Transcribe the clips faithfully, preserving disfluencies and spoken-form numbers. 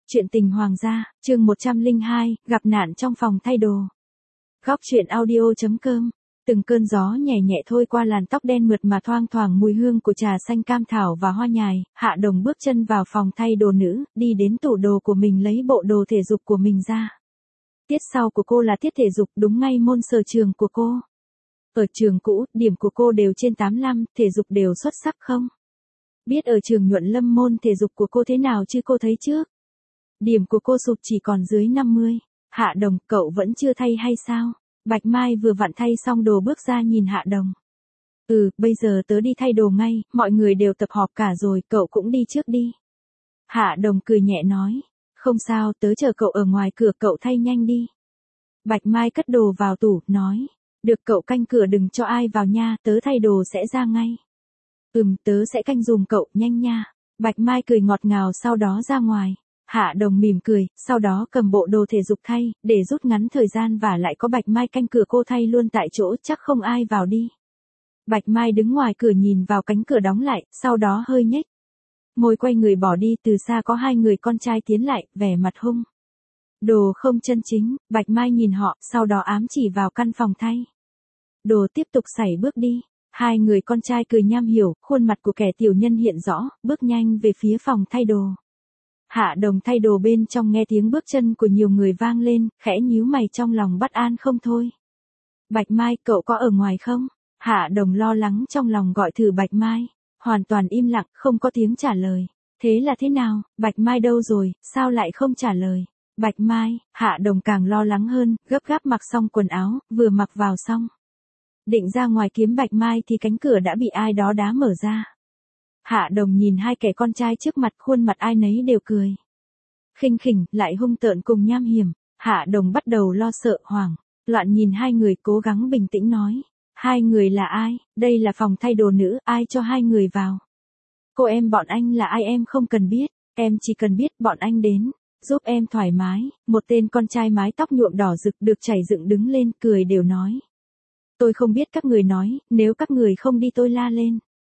Chuyện tình hoàng gia, chương một trăm lẻ hai, gặp nạn trong phòng thay đồ. Góc chuyện audio.com. Từng cơn gió nhẹ nhẹ thôi qua làn tóc đen mượt mà thoang thoảng mùi hương của trà xanh cam thảo và hoa nhài, Hạ Đồng bước chân vào phòng thay đồ nữ, đi đến tủ đồ của mình lấy bộ đồ thể dục của mình ra. Tiết sau của cô là tiết thể dục, đúng ngay môn sở trường của cô. Ở trường cũ, điểm của cô đều trên tám mươi lăm, thể dục đều xuất sắc không? Biết ở trường Nhuận Lâm môn thể dục của cô thế nào chứ cô thấy trước. Điểm của cô sụt chỉ còn dưới năm mươi. Hạ Đồng, cậu vẫn chưa thay hay sao? Bạch Mai vừa vặn thay xong đồ bước ra nhìn Hạ Đồng. Ừ, bây giờ tớ đi thay đồ ngay, mọi người đều tập họp cả rồi, cậu cũng đi trước đi. Hạ Đồng cười nhẹ nói. Không sao, tớ chờ cậu ở ngoài cửa, cậu thay nhanh đi. Bạch Mai cất đồ vào tủ, nói. Được, cậu canh cửa đừng cho ai vào nha, tớ thay đồ sẽ ra ngay. Ừm, tớ sẽ canh dùm cậu, nhanh nha. Bạch Mai cười ngọt ngào sau đó ra ngoài. Hạ Đồng mỉm cười, sau đó cầm bộ đồ thể dục thay, để rút ngắn thời gian và lại có Bạch Mai canh cửa cô thay luôn tại chỗ, chắc không ai vào đi. Bạch Mai đứng ngoài cửa nhìn vào cánh cửa đóng lại, sau đó hơi nhếch môi quay người bỏ đi. Từ xa có hai người con trai tiến lại, vẻ mặt hung. Đồ không chân chính, Bạch Mai nhìn họ, sau đó ám chỉ vào căn phòng thay đồ tiếp tục sải bước đi. Hai người con trai cười nham hiểu, khuôn mặt của kẻ tiểu nhân hiện rõ, bước nhanh về phía phòng thay đồ. Hạ Đồng thay đồ bên trong nghe tiếng bước chân của nhiều người vang lên, khẽ nhíu mày trong lòng bất an không thôi. Bạch Mai, cậu có ở ngoài không? Hạ Đồng lo lắng trong lòng gọi thử Bạch Mai. Hoàn toàn im lặng, không có tiếng trả lời. Thế là thế nào, Bạch Mai đâu rồi, sao lại không trả lời? Bạch Mai, Hạ Đồng càng lo lắng hơn, gấp gáp mặc xong quần áo, vừa mặc vào xong. Định ra ngoài kiếm Bạch Mai thì cánh cửa đã bị ai đó đá mở ra. Hạ Đồng nhìn hai kẻ con trai trước mặt, khuôn mặt ai nấy đều cười. Khinh khỉnh, lại hung tợn cùng nham hiểm. Hạ Đồng bắt đầu lo sợ, hoảng, loạn nhìn hai người, cố gắng bình tĩnh nói. Hai người là ai? Đây là phòng thay đồ nữ, ai cho hai người vào? Cô em bọn anh là ai em không cần biết, em chỉ cần biết bọn anh đến giúp em thoải mái. Một tên con trai mái tóc nhuộm đỏ rực được chảy dựng đứng lên, cười đều nói. Tôi không biết các người nói, nếu các người không đi tôi la lên.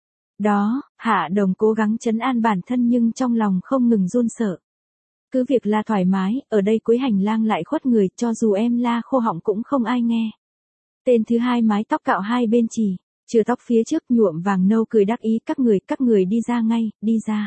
Đó, Hạ Đồng cố gắng trấn an bản thân nhưng trong lòng không ngừng run sợ. Cứ việc la thoải mái, ở đây cuối hành lang lại khuất người, cho dù em la khô họng cũng không ai nghe. Tên thứ hai mái tóc cạo hai bên chỉ, chừa tóc phía trước nhuộm vàng nâu cười đắc ý, các người, các người đi ra ngay, đi ra.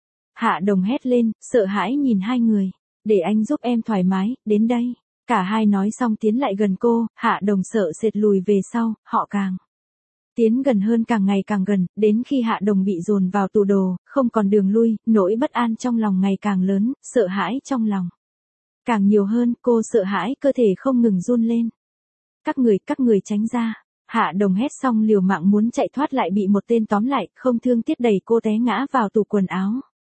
Hạ Đồng hét lên, sợ hãi nhìn hai người. Để anh giúp em thoải mái, đến đây. Cả hai nói xong tiến lại gần cô, Hạ Đồng sợ sệt lùi về sau, họ càng tiến gần hơn, càng ngày càng gần, đến khi Hạ Đồng bị dồn vào tủ đồ, không còn đường lui, nỗi bất an trong lòng ngày càng lớn, sợ hãi trong lòng càng nhiều hơn, cô sợ hãi cơ thể không ngừng run lên. Các người, các người tránh ra. Hạ Đồng hét xong liều mạng muốn chạy thoát lại bị một tên tóm lại, không thương tiếc đẩy cô té ngã vào tủ quần áo.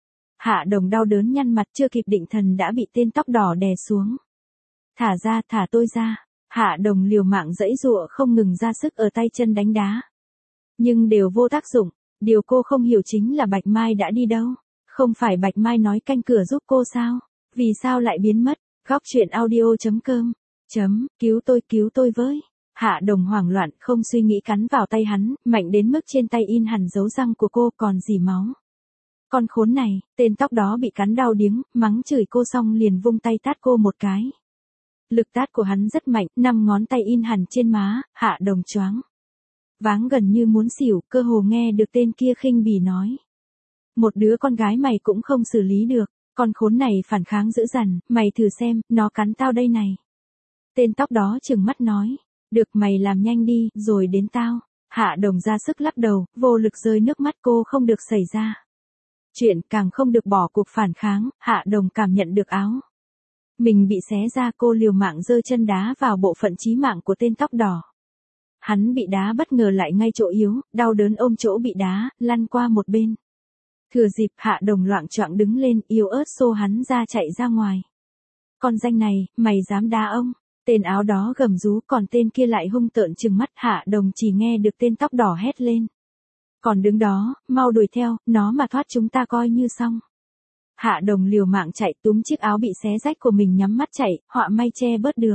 Hạ Đồng đau đớn nhăn mặt, chưa kịp định thần đã bị tên tóc đỏ đè xuống. Thả ra, thả tôi ra. Hạ Đồng liều mạng giãy giụa không ngừng ra sức ở tay chân đánh đá. Nhưng đều vô tác dụng. Điều cô không hiểu chính là Bạch Mai đã đi đâu. Không phải Bạch Mai nói canh cửa giúp cô sao? Vì sao lại biến mất? Góc chuyện audio.com. Chấm, cứu tôi, cứu tôi với. Hạ Đồng hoảng loạn, không suy nghĩ cắn vào tay hắn, mạnh đến mức trên tay in hẳn dấu răng của cô còn dì máu. Con khốn này, tên tóc đó bị cắn đau điếng, mắng chửi cô xong liền vung tay tát cô một cái. Lực tát của hắn rất mạnh, năm ngón tay in hẳn trên má, Hạ Đồng choáng váng gần như muốn xỉu, cơ hồ nghe được tên kia khinh bỉ nói. Một đứa con gái mày cũng không xử lý được, con khốn này phản kháng dữ dằn, mày thử xem, nó cắn tao đây này. Tên tóc đó trừng mắt nói, được mày làm nhanh đi, rồi đến tao. Hạ Đồng ra sức lắc đầu, vô lực rơi nước mắt, cô không được xảy ra chuyện, càng không được bỏ cuộc phản kháng. Hạ Đồng cảm nhận được áo mình bị xé ra, cô liều mạng giơ chân đá vào bộ phận chí mạng của tên tóc đỏ. Hắn bị đá bất ngờ lại ngay chỗ yếu, đau đớn ôm chỗ bị đá, lăn qua một bên. Thừa dịp, Hạ Đồng loạng choạng đứng lên, yếu ớt xô hắn ra chạy ra ngoài. Con danh này, mày dám đá ông? Tên áo đó gầm rú, còn tên kia lại hung tợn trừng mắt. Hạ Đồng chỉ nghe được tên tóc đỏ hét lên. Còn đứng đó, mau đuổi theo, nó mà thoát chúng ta coi như xong. Hạ Đồng liều mạng chạy, túm chiếc áo bị xé rách của mình nhắm mắt chạy, họa may che bớt được.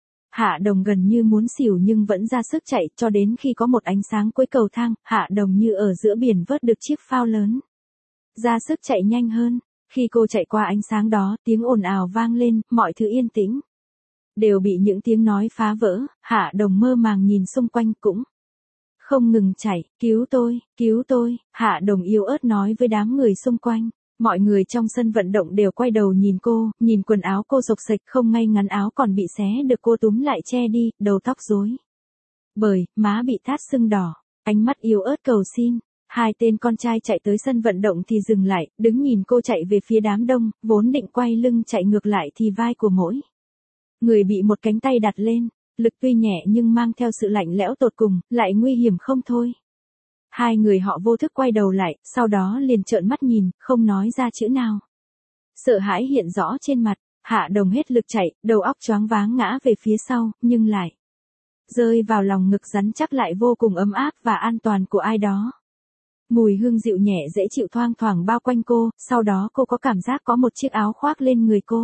Hạ Đồng gần như muốn xỉu nhưng vẫn ra sức chạy, cho đến khi có một ánh sáng cuối cầu thang, Hạ Đồng như ở giữa biển vớt được chiếc phao lớn. Ra sức chạy nhanh hơn. Khi cô chạy qua ánh sáng đó, tiếng ồn ào vang lên, mọi thứ yên tĩnh. Đều bị những tiếng nói phá vỡ, Hạ Đồng mơ màng nhìn xung quanh cũng không ngừng chạy, cứu tôi, cứu tôi, Hạ Đồng yếu ớt nói với đám người xung quanh. Mọi người trong sân vận động đều quay đầu nhìn cô, nhìn quần áo cô xộc xệch không ngay ngắn áo còn bị xé được cô túm lại che đi, đầu tóc rối bời, má bị tát sưng đỏ, ánh mắt yếu ớt cầu xin. Hai tên con trai chạy tới sân vận động thì dừng lại, đứng nhìn cô chạy về phía đám đông, vốn định quay lưng chạy ngược lại thì vai của mỗi người bị một cánh tay đặt lên, lực tuy nhẹ nhưng mang theo sự lạnh lẽo tột cùng, lại nguy hiểm không thôi. Hai người họ vô thức quay đầu lại, sau đó liền trợn mắt nhìn, không nói ra chữ nào. Sợ hãi hiện rõ trên mặt, Hạ Đồng hết lực chạy, đầu óc choáng váng ngã về phía sau, nhưng lại rơi vào lòng ngực rắn chắc lại vô cùng ấm áp và an toàn của ai đó. Mùi hương dịu nhẹ dễ chịu thoang thoảng bao quanh cô, sau đó cô có cảm giác có một chiếc áo khoác lên người cô.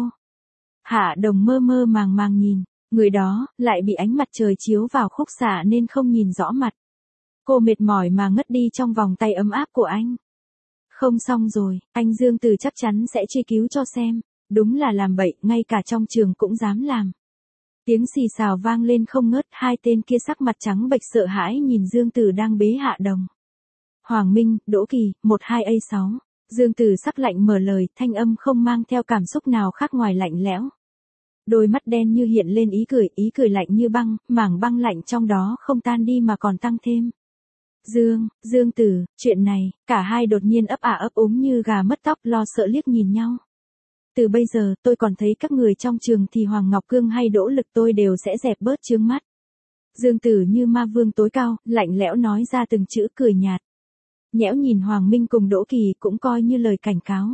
Hạ Đồng mơ mơ màng màng nhìn, người đó, lại bị ánh mặt trời chiếu vào khúc xạ nên không nhìn rõ mặt. Cô mệt mỏi mà ngất đi trong vòng tay ấm áp của anh. Không xong rồi, anh Dương Từ chắc chắn sẽ truy cứu cho xem, đúng là làm bậy, ngay cả trong trường cũng dám làm. Tiếng xì xào vang lên không ngớt, hai tên kia sắc mặt trắng bệch sợ hãi nhìn Dương Từ đang bế Hạ Đồng. Hoàng Minh, Đỗ Kỳ, một hai A sáu. Dương Từ sắc lạnh mở lời, thanh âm không mang theo cảm xúc nào khác ngoài lạnh lẽo. Đôi mắt đen như hiện lên ý cười, ý cười lạnh như băng, mảng băng lạnh trong đó không tan đi mà còn tăng thêm. Dương, Dương Tử, chuyện này, cả hai đột nhiên ấp ả ấp úng như gà mất tóc lo sợ liếc nhìn nhau. Từ bây giờ, tôi còn thấy các người trong trường thì Hoàng Ngọc Cương hay Đỗ Lực tôi đều sẽ dẹp bớt chướng mắt. Dương Tử như ma vương tối cao, lạnh lẽo nói ra từng chữ cười nhạt. Nhẽo nhìn Hoàng Minh cùng Đỗ Kỳ cũng coi như lời cảnh cáo.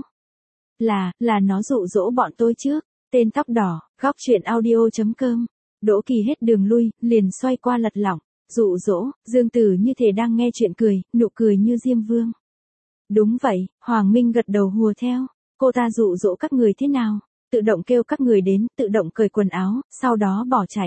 Là, là nó dụ dỗ bọn tôi trước. Tên tóc đỏ, góc truyện audio chấm com. Đỗ Kỳ hết đường lui, liền xoay qua lật lỏng. Dụ dỗ, Dương Tử như thể đang nghe chuyện cười, nụ cười như Diêm Vương. Đúng vậy, Hoàng Minh gật đầu hùa theo. Cô ta dụ dỗ các người thế nào? Tự động kêu các người đến, tự động cởi quần áo, sau đó bỏ chạy.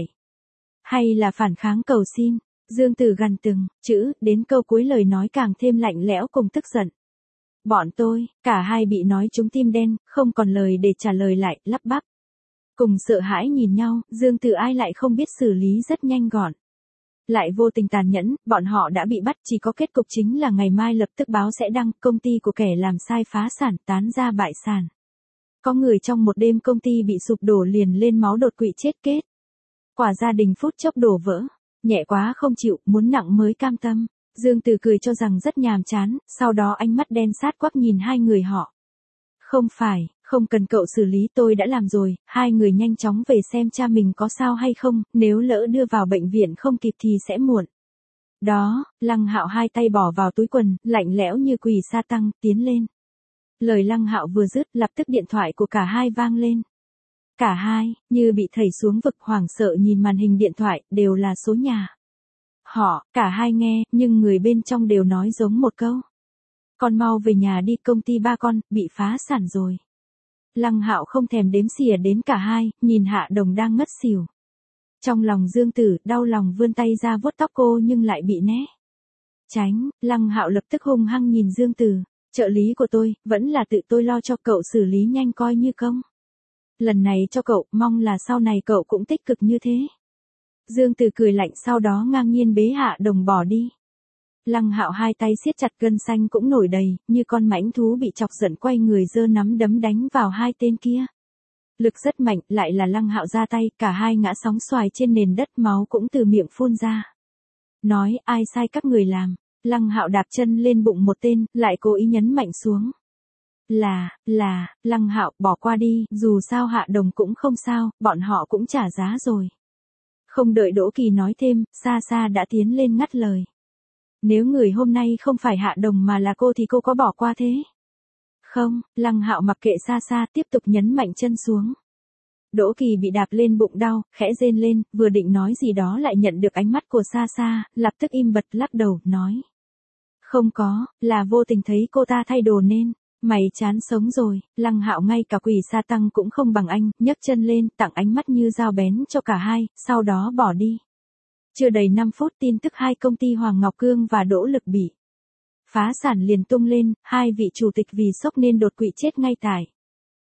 Hay là phản kháng cầu xin? Dương Tử gằn từng chữ, đến câu cuối lời nói càng thêm lạnh lẽo cùng tức giận. Bọn tôi, cả hai bị nói trúng tim đen, không còn lời để trả lời lại, lắp bắp. Cùng sợ hãi nhìn nhau, Dương Tử ai lại không biết xử lý rất nhanh gọn. Lại vô tình tàn nhẫn, bọn họ đã bị bắt, chỉ có kết cục chính là ngày mai lập tức báo sẽ đăng, công ty của kẻ làm sai phá sản, tán ra bại sản. Có người trong một đêm công ty bị sụp đổ liền lên máu đột quỵ chết kết. Quả gia đình phút chốc đổ vỡ, nhẹ quá không chịu, muốn nặng mới cam tâm. Dương Tử cười cho rằng rất nhàm chán, sau đó ánh mắt đen sát quắc nhìn hai người họ. Không phải, không cần cậu xử lý, tôi đã làm rồi. Hai người nhanh chóng về xem cha mình có sao hay không, nếu lỡ đưa vào bệnh viện không kịp thì sẽ muộn. Đó, Lăng Hạo hai tay bỏ vào túi quần, lạnh lẽo như quỷ sa tăng, tiến lên. Lời Lăng Hạo vừa dứt, lập tức điện thoại của cả hai vang lên. Cả hai, như bị thảy xuống vực, hoảng sợ nhìn màn hình điện thoại, đều là số nhà. Họ, cả hai nghe, nhưng người bên trong đều nói giống một câu. Con mau về nhà đi, công ty ba con, bị phá sản rồi. Lăng Hạo không thèm đếm xỉa đến cả hai, nhìn Hạ Đồng đang ngất xỉu. Trong lòng Dương Tử, đau lòng vươn tay ra vuốt tóc cô nhưng lại bị né. Tránh, Lăng Hạo lập tức hung hăng nhìn Dương Tử. Trợ lý của tôi, vẫn là tự tôi lo cho cậu, xử lý nhanh coi như công. Lần này cho cậu, mong là sau này cậu cũng tích cực như thế. Dương Tử cười lạnh, sau đó ngang nhiên bế Hạ Đồng bỏ đi. Lăng Hạo hai tay siết chặt, gân xanh cũng nổi đầy, như con mãnh thú bị chọc giận quay người giơ nắm đấm đánh vào hai tên kia. Lực rất mạnh, lại là Lăng Hạo ra tay, cả hai ngã sóng xoài trên nền đất, máu cũng từ miệng phun ra. Nói, ai sai các người làm? Lăng Hạo đạp chân lên bụng một tên, lại cố ý nhấn mạnh xuống. Là, là, Lăng Hạo, bỏ qua đi, dù sao Hạ Đồng cũng không sao, bọn họ cũng trả giá rồi. Không đợi Đỗ Kỳ nói thêm, Sa Sa đã tiến lên ngắt lời. Nếu người hôm nay không phải Hạ Đồng mà là cô thì cô có bỏ qua thế? Không, Lăng Hạo mặc kệ Sa Sa, tiếp tục nhấn mạnh chân xuống. Đỗ Kỳ bị đạp lên bụng đau, khẽ rên lên, vừa định nói gì đó lại nhận được ánh mắt của Sa Sa, lập tức im bặt lắc đầu, nói. Không có, là vô tình thấy cô ta thay đồ nên. Mày chán sống rồi. Lăng Hạo ngay cả quỷ sa tăng cũng không bằng anh, nhấc chân lên, tặng ánh mắt như dao bén cho cả hai, sau đó bỏ đi. Chưa đầy năm phút, tin tức hai công ty Hoàng Ngọc Cương và Đỗ Lực bị phá sản liền tung lên, hai vị chủ tịch vì sốc nên đột quỵ chết ngay tại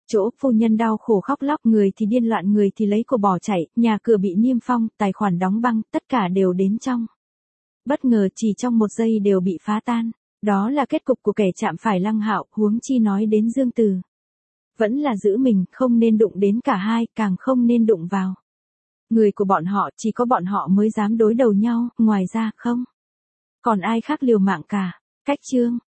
chỗ, phu nhân đau khổ khóc lóc, người thì điên loạn, người thì lấy của bỏ chạy, nhà cửa bị niêm phong, tài khoản đóng băng, tất cả đều đến trong. Bất ngờ chỉ trong một giây đều bị phá tan. Đó là kết cục của kẻ chạm phải Lăng Hạo, huống chi nói đến Dương Từ. Vẫn là giữ mình, không nên đụng đến cả hai, càng không nên đụng vào. Người của bọn họ, chỉ có bọn họ mới dám đối đầu nhau, ngoài ra không còn ai khác liều mạng cả. Cách chương